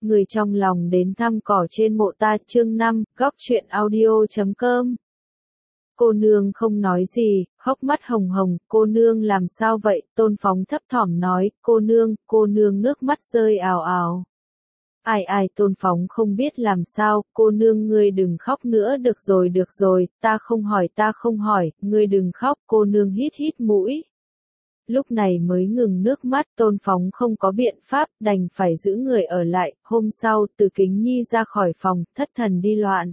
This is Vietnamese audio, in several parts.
Người trong lòng đến thăm cỏ trên mộ ta, chương 5, góc truyện audio.com. Cô nương không nói gì, hốc mắt hồng hồng, cô nương làm sao vậy, Tôn Phóng thấp thỏm nói, cô nương nước mắt rơi ào ào. Ai, Tôn Phóng không biết làm sao, cô nương ngươi đừng khóc nữa, được rồi, ta không hỏi, ngươi đừng khóc, cô nương hít mũi. Lúc này mới ngừng nước mắt, Tôn Phóng không có biện pháp, đành phải giữ người ở lại. Hôm sau, Từ Kính Nhi ra khỏi phòng, thất thần đi loạn.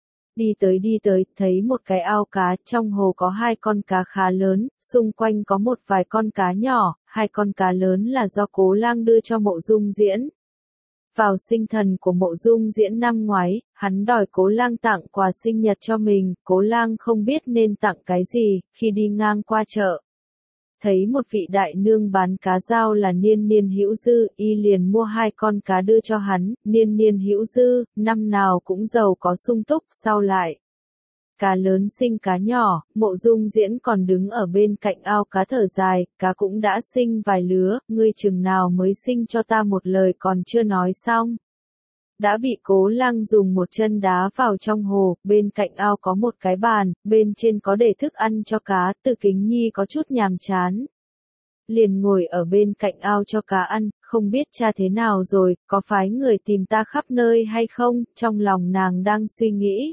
Đi tới, thấy một cái ao cá, trong hồ có 2 con cá khá lớn, xung quanh có một vài con cá nhỏ, 2 con cá lớn là do Cố Lang đưa cho Mộ Dung Diễn. Vào sinh thần của Mộ Dung Diễn năm ngoái, hắn đòi Cố Lang tặng quà sinh nhật cho mình, Cố Lang không biết nên tặng cái gì, khi đi ngang qua chợ. Thấy một vị đại nương bán cá dao là Niên Niên Hữu Dư, y liền mua 2 con cá đưa cho hắn. Niên Niên Hữu Dư, năm nào cũng giàu có sung túc, sau lại. Cá lớn sinh cá nhỏ, Mộ Dung Diễn còn đứng ở bên cạnh ao cá thở dài, cá cũng đã sinh vài lứa, ngươi chừng nào mới sinh cho ta, một lời còn chưa nói xong. Đã bị Cố Lang dùng một chân đá vào trong hồ, bên cạnh ao có một cái bàn, bên trên có để thức ăn cho cá, Từ Kính Nhi có chút nhàm chán. Liền ngồi ở bên cạnh ao cho cá ăn, không biết cha thế nào rồi, có phái người tìm ta khắp nơi hay không, trong lòng nàng đang suy nghĩ.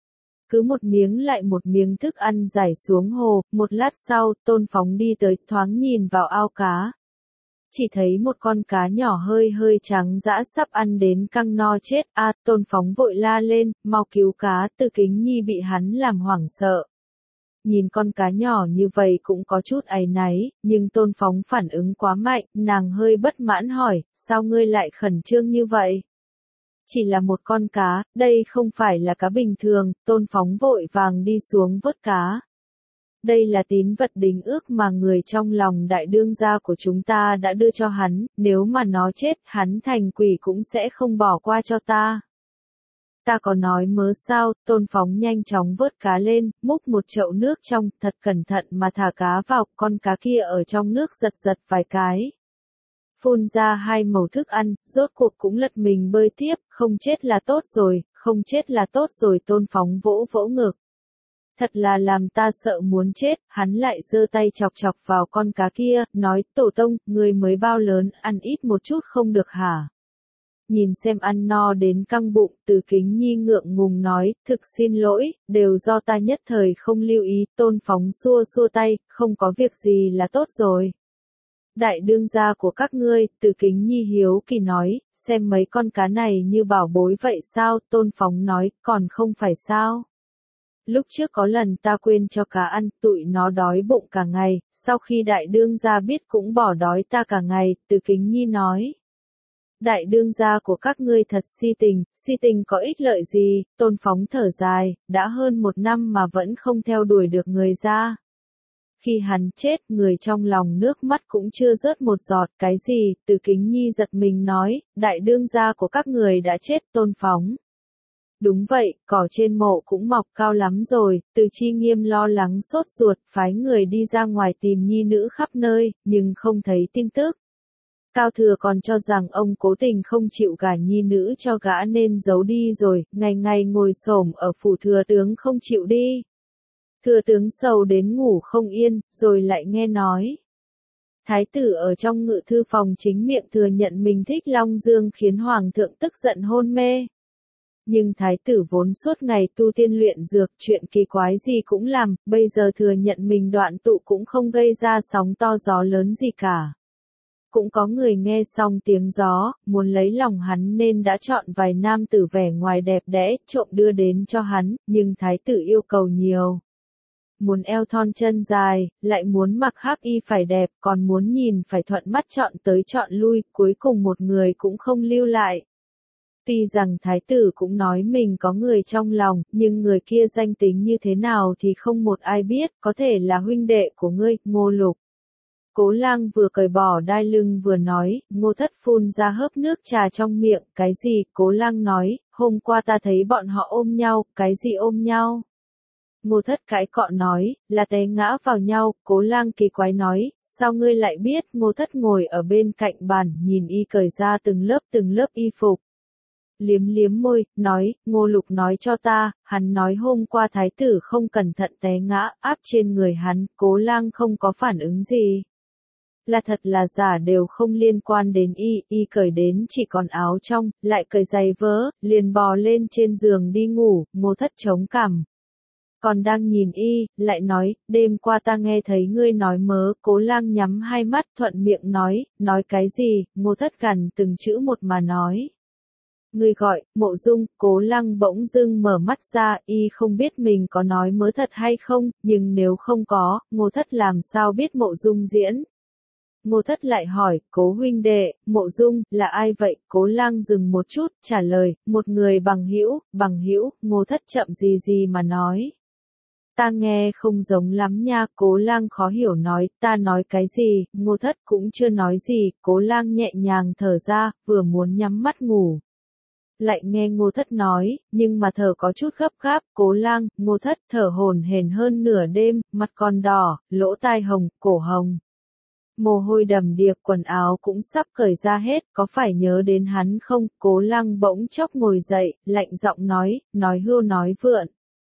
Cứ một miếng lại một miếng thức ăn rải xuống hồ, một lát sau, Tôn Phóng đi tới, thoáng nhìn vào ao cá. Chỉ thấy một con cá nhỏ hơi trắng dã sắp ăn đến căng no chết, Tôn Phóng vội la lên, mau cứu cá, Từ Kính Nhi bị hắn làm hoảng sợ. Nhìn con cá nhỏ như vậy cũng có chút áy náy, nhưng Tôn Phóng phản ứng quá mạnh, nàng hơi bất mãn hỏi, sao ngươi lại khẩn trương như vậy? Chỉ là một con cá, đây không phải là cá bình thường, Tôn Phóng vội vàng đi xuống vớt cá. Đây là tín vật đính ước mà người trong lòng đại đương gia của chúng ta đã đưa cho hắn, nếu mà nó chết, hắn thành quỷ cũng sẽ không bỏ qua cho ta. Ta có nói mớ sao, Tôn Phóng nhanh chóng vớt cá lên, múc một chậu nước trong, thật cẩn thận mà thả cá vào, con cá kia ở trong nước giật vài cái. Phun ra 2 mẩu thức ăn, rốt cuộc cũng lật mình bơi tiếp, không chết là tốt rồi, Tôn Phóng vỗ ngực. Thật là làm ta sợ muốn chết, hắn lại giơ tay chọc vào con cá kia, nói, tổ tông, người mới bao lớn, ăn ít một chút không được hả? Nhìn xem ăn no đến căng bụng, Từ Kính Nhi ngượng ngùng nói, thực xin lỗi, đều do ta nhất thời không lưu ý, Tôn Phóng xua tay, không có việc gì là tốt rồi. Đại đương gia của các ngươi, Từ Kính Nhi hiếu kỳ nói, xem mấy con cá này như bảo bối vậy sao, Tôn Phóng nói, còn không phải sao. Lúc trước có lần ta quên cho cá ăn, tụi nó đói bụng cả ngày, sau khi đại đương gia biết cũng bỏ đói ta cả ngày, Từ Kính Nhi nói. Đại đương gia của các ngươi thật si tình có ích lợi gì, Tôn Phóng thở dài, đã hơn 1 năm mà vẫn không theo đuổi được người ra. Khi hắn chết, người trong lòng nước mắt cũng chưa rớt một giọt, cái gì, Từ Kính Nhi giật mình nói, đại đương gia của các người đã chết, Tôn Phóng. Đúng vậy, cỏ trên mộ cũng mọc cao lắm rồi, Từ Chi Nghiêm lo lắng sốt ruột, phái người đi ra ngoài tìm nhi nữ khắp nơi, nhưng không thấy tin tức. Cao Thừa còn cho rằng ông cố tình không chịu gả nhi nữ cho gã nên giấu đi rồi, ngày ngồi xổm ở phủ thừa tướng không chịu đi. Thừa tướng sầu đến ngủ không yên, rồi lại nghe nói. Thái tử ở trong ngự thư phòng chính miệng thừa nhận mình thích Long Dương khiến hoàng thượng tức giận hôn mê. Nhưng thái tử vốn suốt ngày tu tiên luyện dược, chuyện kỳ quái gì cũng làm, bây giờ thừa nhận mình đoạn tụ cũng không gây ra sóng to gió lớn gì cả. Cũng có người nghe xong tiếng gió, muốn lấy lòng hắn nên đã chọn vài nam tử vẻ ngoài đẹp đẽ, trộm đưa đến cho hắn, nhưng thái tử yêu cầu nhiều. Muốn eo thon chân dài, lại muốn mặc hắc y phải đẹp, còn muốn nhìn phải thuận mắt, chọn tới chọn lui, cuối cùng một người cũng không lưu lại. Tuy rằng thái tử cũng nói mình có người trong lòng, nhưng người kia danh tính như thế nào thì không một ai biết, có thể là huynh đệ của ngươi, Ngô Lục. Cố Lang vừa cởi bỏ đai lưng vừa nói, Ngô Thất phun ra hớp nước trà trong miệng, cái gì, Cố Lang nói, hôm qua ta thấy bọn họ ôm nhau, cái gì ôm nhau? Ngô Thất cãi cọ nói, là té ngã vào nhau, Cố Lang kỳ quái nói, sao ngươi lại biết? Ngô Thất ngồi ở bên cạnh bàn, nhìn y cởi ra từng lớp y phục. liếm liếm môi, nói, Ngô Lục nói cho ta, hắn nói hôm qua thái tử không cẩn thận té ngã, áp trên người hắn, Cố Lang không có phản ứng gì. Là thật là giả đều không liên quan đến y cởi đến chỉ còn áo trong, lại cởi giày vớ, liền bò lên trên giường đi ngủ, Ngô Thất chống cằm. Còn đang nhìn lại nói, đêm qua ta nghe thấy ngươi nói mớ, Cố Lang nhắm hai mắt thuận miệng nói cái gì, Ngô Thất gằn từng chữ một mà nói. Ngươi gọi, Mộ Dung, Cố Lăng bỗng dưng mở mắt ra, không biết mình có nói mớ thật hay không, nhưng nếu không có, Ngô Thất làm sao biết Mộ Dung diễn. Ngô Thất lại hỏi, Cố huynh đệ, Mộ Dung, là ai vậy? Cố Lăng dừng một chút, trả lời, một người bằng hữu, Ngô Thất chậm gì mà nói. Ta nghe không giống lắm nha, Cố Lang khó hiểu nói, ta nói cái gì, Ngô Thất cũng chưa nói gì, Cố Lang nhẹ nhàng thở ra, vừa muốn nhắm mắt ngủ. Lại nghe Ngô Thất nói, nhưng mà thở có chút gấp gáp, Cố Lang, Ngô Thất thở hổn hển hơn nửa đêm, mặt còn đỏ, lỗ tai hồng, cổ hồng. Mồ hôi đầm đìa, quần áo cũng sắp cởi ra hết, có phải nhớ đến hắn không? Cố Lăng bỗng chốc ngồi dậy, lạnh giọng nói hưu nói vượn.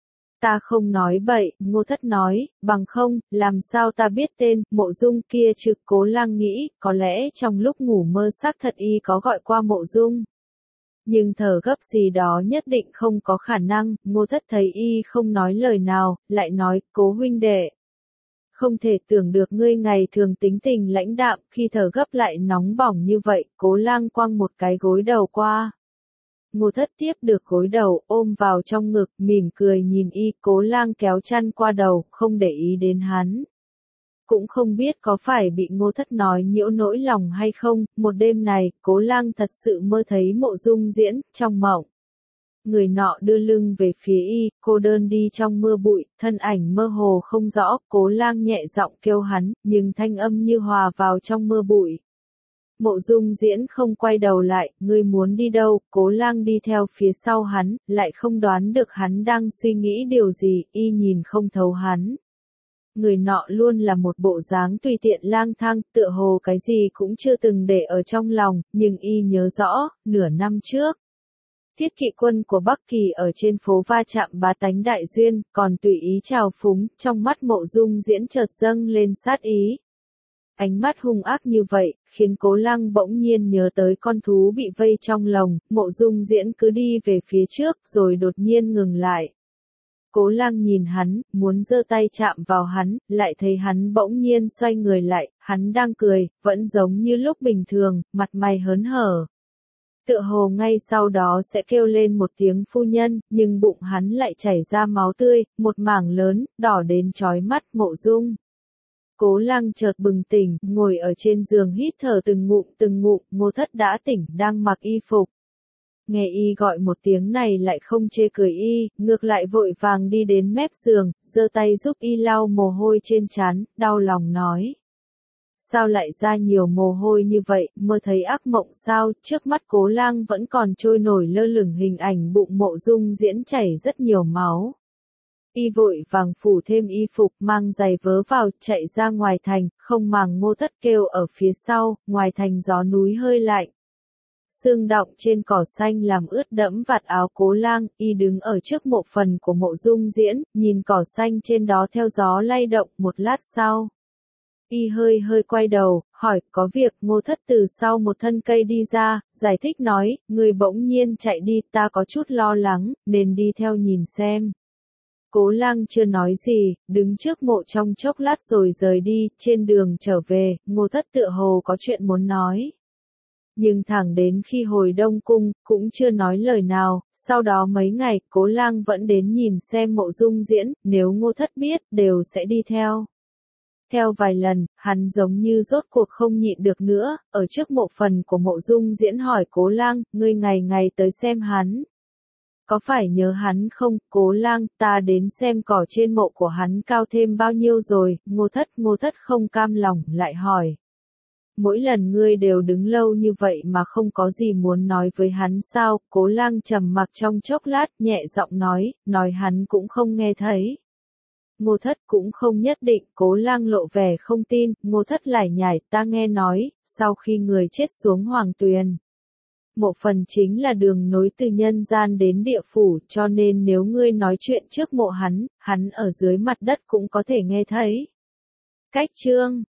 Ta không nói bậy, Ngô Thất nói, bằng không, làm sao ta biết tên, Mộ Dung kia chứ? Cố Lăng nghĩ, có lẽ trong lúc ngủ mơ xác thật có gọi qua Mộ Dung. Nhưng thở gấp gì đó nhất định không có khả năng, Ngô Thất thấy không nói lời nào, lại nói, Cố huynh đệ. Không thể tưởng được ngươi ngày thường tính tình lãnh đạm, khi thở gấp lại nóng bỏng như vậy, Cố Lang quăng một cái gối đầu qua. Ngô Thất tiếp được gối đầu, ôm vào trong ngực, mỉm cười nhìn Cố Lang kéo chăn qua đầu, không để ý đến hắn. Cũng không biết có phải bị Ngô Thất nói nhiễu nỗi lòng hay không, một đêm này, Cố Lang thật sự mơ thấy Mộ Dung diễn, trong mộng. Người nọ đưa lưng về phía cô đơn đi trong mưa bụi, thân ảnh mơ hồ không rõ, Cố Lang nhẹ giọng kêu hắn, nhưng thanh âm như hòa vào trong mưa bụi. Mộ Dung diễn không quay đầu lại, ngươi muốn đi đâu? Cố Lang đi theo phía sau hắn, lại không đoán được hắn đang suy nghĩ điều gì, nhìn không thấu hắn. Người nọ luôn là một bộ dáng tùy tiện lang thang, tựa hồ cái gì cũng chưa từng để ở trong lòng, nhưng nhớ rõ, nửa năm trước. Thiết kỵ quân của Bắc Kỳ ở trên phố va chạm bá tánh đại duyên, còn tùy ý trào phúng, trong mắt Mộ Dung diễn chợt dâng lên sát ý. Ánh mắt hung ác như vậy, khiến Cố Lăng bỗng nhiên nhớ tới con thú bị vây trong lồng, Mộ Dung diễn cứ đi về phía trước, rồi đột nhiên ngừng lại. Cố Lăng nhìn hắn, muốn giơ tay chạm vào hắn, lại thấy hắn bỗng nhiên xoay người lại, hắn đang cười, vẫn giống như lúc bình thường, mặt mày hớn hở. Tựa hồ ngay sau đó sẽ kêu lên một tiếng phu nhân, nhưng bụng hắn lại chảy ra máu tươi, một mảng lớn, đỏ đến chói mắt. Mộ Dung. Cố Lăng chợt bừng tỉnh, ngồi ở trên giường hít thở từng ngụm, Ngô Thất đã tỉnh, đang mặc y phục. Nghe gọi một tiếng này lại không chê cười ngược lại vội vàng đi đến mép giường, giơ tay giúp lau mồ hôi trên trán, đau lòng nói. Sao lại ra nhiều mồ hôi như vậy, mơ thấy ác mộng sao? Trước mắt Cố Lang vẫn còn trôi nổi lơ lửng hình ảnh bụng Mộ Dung diễn chảy rất nhiều máu. Vội vàng phủ thêm y phục, mang giày vớ vào, chạy ra ngoài thành, không màng Ngô Thất kêu ở phía sau, ngoài thành gió núi hơi lạnh. Sương đọng trên cỏ xanh làm ướt đẫm vạt áo Cố Lang, đứng ở trước mộ phần của Mộ Dung diễn, nhìn cỏ xanh trên đó theo gió lay động. Một lát sau, hơi quay đầu, hỏi, có việc? Ngô Thất từ sau một thân cây đi ra, giải thích nói, người bỗng nhiên chạy đi, ta có chút lo lắng, nên đi theo nhìn xem. Cố Lang chưa nói gì, đứng trước mộ trong chốc lát rồi rời đi, trên đường trở về, Ngô Thất tựa hồ có chuyện muốn nói. Nhưng thẳng đến khi hồi Đông Cung, cũng chưa nói lời nào, sau đó mấy ngày, Cố Lang vẫn đến nhìn xem Mộ Dung diễn, nếu Ngô Thất biết, đều sẽ đi theo. Theo vài lần, hắn giống như rốt cuộc không nhịn được nữa, ở trước mộ phần của Mộ Dung diễn hỏi Cố Lang, ngươi ngày ngày tới xem hắn. Có phải nhớ hắn không? Cố Lang, ta đến xem cỏ trên mộ của hắn cao thêm bao nhiêu rồi? Ngô Thất không cam lòng, lại hỏi. Mỗi lần ngươi đều đứng lâu như vậy mà không có gì muốn nói với hắn sao? Cố Lang trầm mặc trong chốc lát, nhẹ giọng nói hắn cũng không nghe thấy. Ngô Thất cũng không nhất định, Cố Lang lộ vẻ không tin, Ngô Thất lải nhải, ta nghe nói, sau khi người chết xuống Hoàng Tuyền. mộ phần chính là đường nối từ nhân gian đến địa phủ, cho nên nếu ngươi nói chuyện trước mộ hắn ở dưới mặt đất cũng có thể nghe thấy. Cách chương